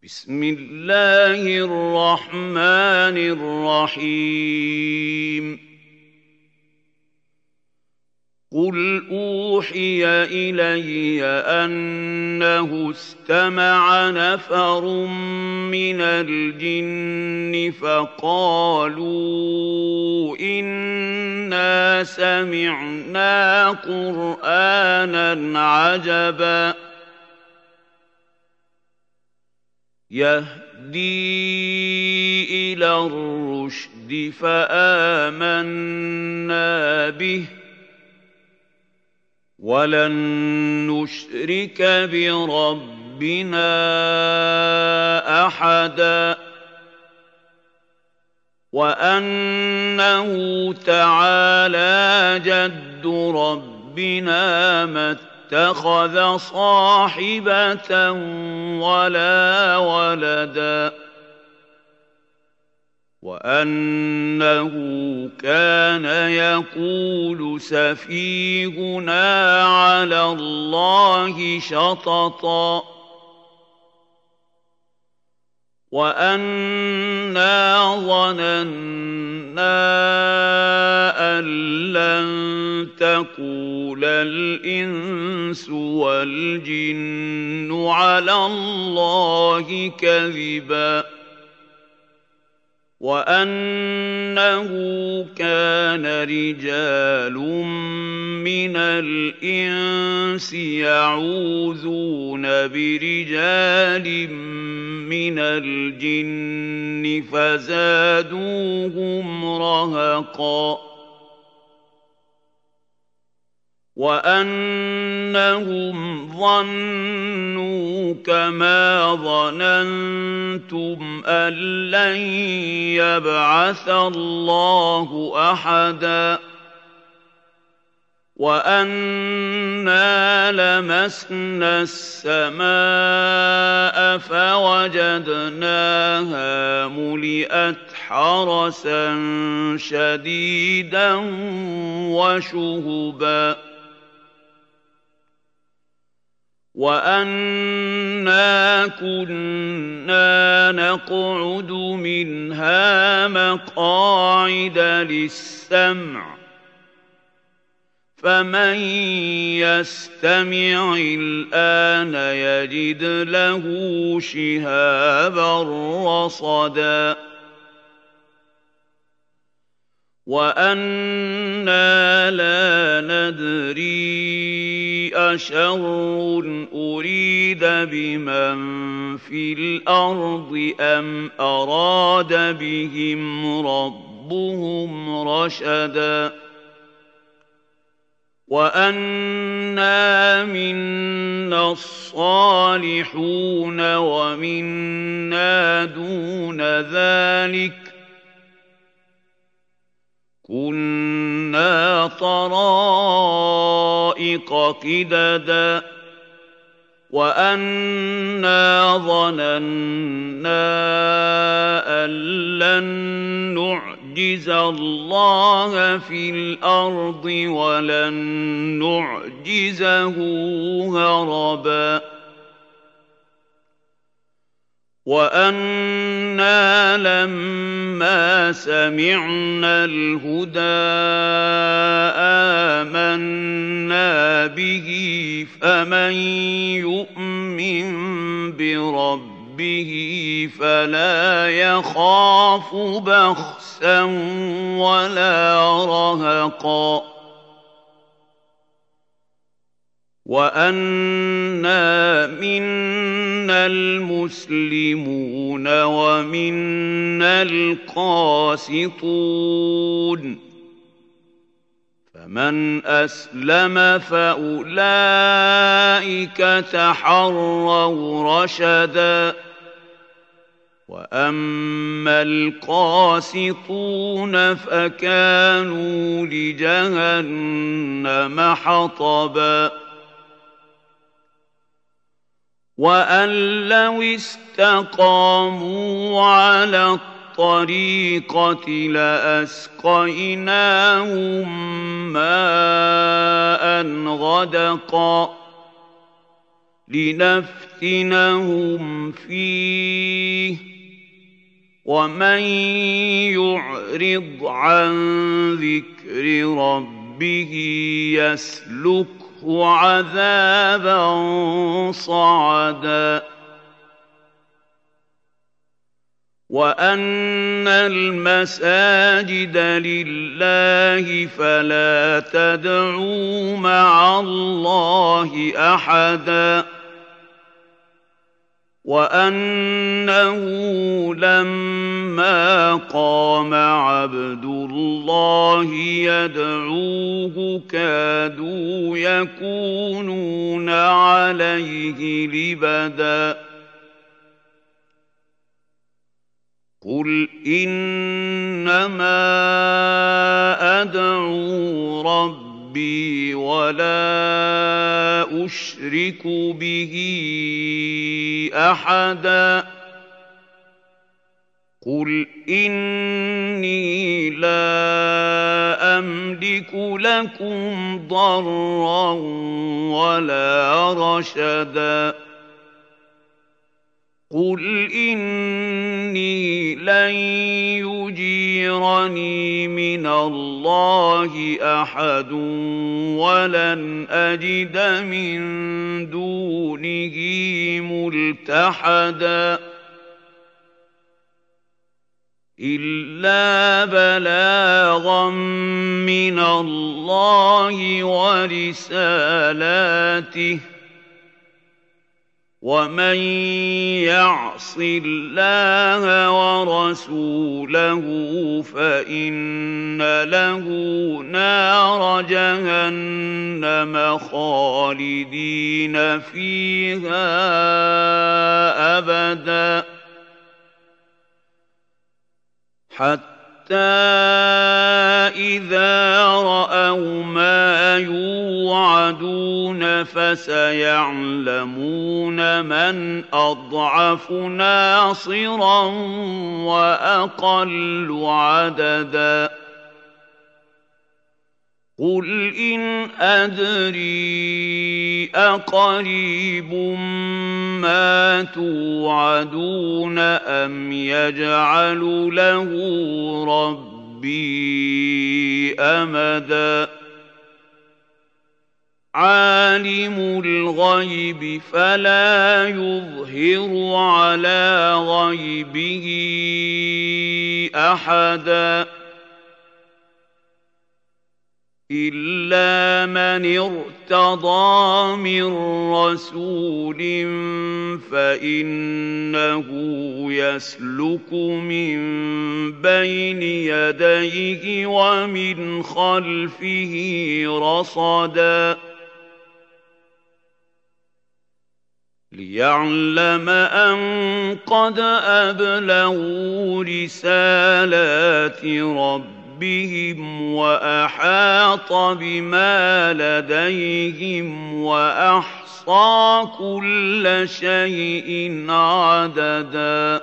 بسم الله الرحمن الرحيم قل أوحي إلي أنه استمع نفر من الجن فقالوا إنا سمعنا قرآنا عجبا يهدي إلى الرشد فآمنا به ولن نشرك بربنا أحدا وأنه تعالى جد ربنا ما اتخذ صاحبة ولا ولدا وأنه كان يقول سفيهنا على الله شططا وأنا ظننا أن لن تقول الإنس والجن على الله كذبا وأنه كان رجال من الإنس يعوذون برجال من الجن فزادوهم رهقا وأنهم ظنوا كما ظننتم أن لن يبعث الله أحدا وأنا لمسنا السماء فوجدناها ملئت حرسا شديدا وشهبا وأنا كنا نقعد منها مقاعد للسمع فمن يستمع الآن يجد له شهابا رصدا وأنا لا ندري أشر أريد بمن في الأرض أم أراد بهم ربهم رشدا وأنا منا الصالحون ومنا دون ذلك كنا طرائق قددا وأنا ظننا أن لن نعجز الله في الأرض ولن نعجزه هربا وأنا لما سمعنا الهدى آمنا به فمن يؤمن بربه فلا يخاف بخسا ولا رهقا وأنا منا المسلمون ومنا القاسطون فمن أسلم فأولئك تحروا رشدا وأما القاسطون فكانوا لجهنم حطبا وأن لو استقاموا على الطريقة لأسقيناهم ماء غدقا لنفتنهم فيه ومن يعرض عن ذكر ربه يسلكه عذابا صعدا وأن المساجد لله فلا تدعوا مع الله أحدا وأنه لما قام عبد الله يدعوه كادوا يكونون عليه لبدا قل إنما أدعو ربي ولا أشرك به أحدا قل إني لا أملك لكم ضرا ولا رشدا قل إني لن يجيرني من الله أحد ولن أجد من دونه ملتحدا إلا بلاغا من الله ورسالاته ومن يعص الله ورسوله فإن له نار جهنم خالدين فيها أبدا حتى إذا رأوا ما يوعدون فسيعلمون من أضعف ناصرا وأقل عددا قل إن أدري أقريب ما توعدون أم يجعل له ربي أمدا عالم الغيب فلا يظهر على غيبه أحدا إلا من ارتضى من رسول فإنه يسلك من بين يديه ومن خلفه رصدا ليعلم أن قد أبلغوا رسالات ربهم وأحاط بما لديهم وأحصى كل شيء عددا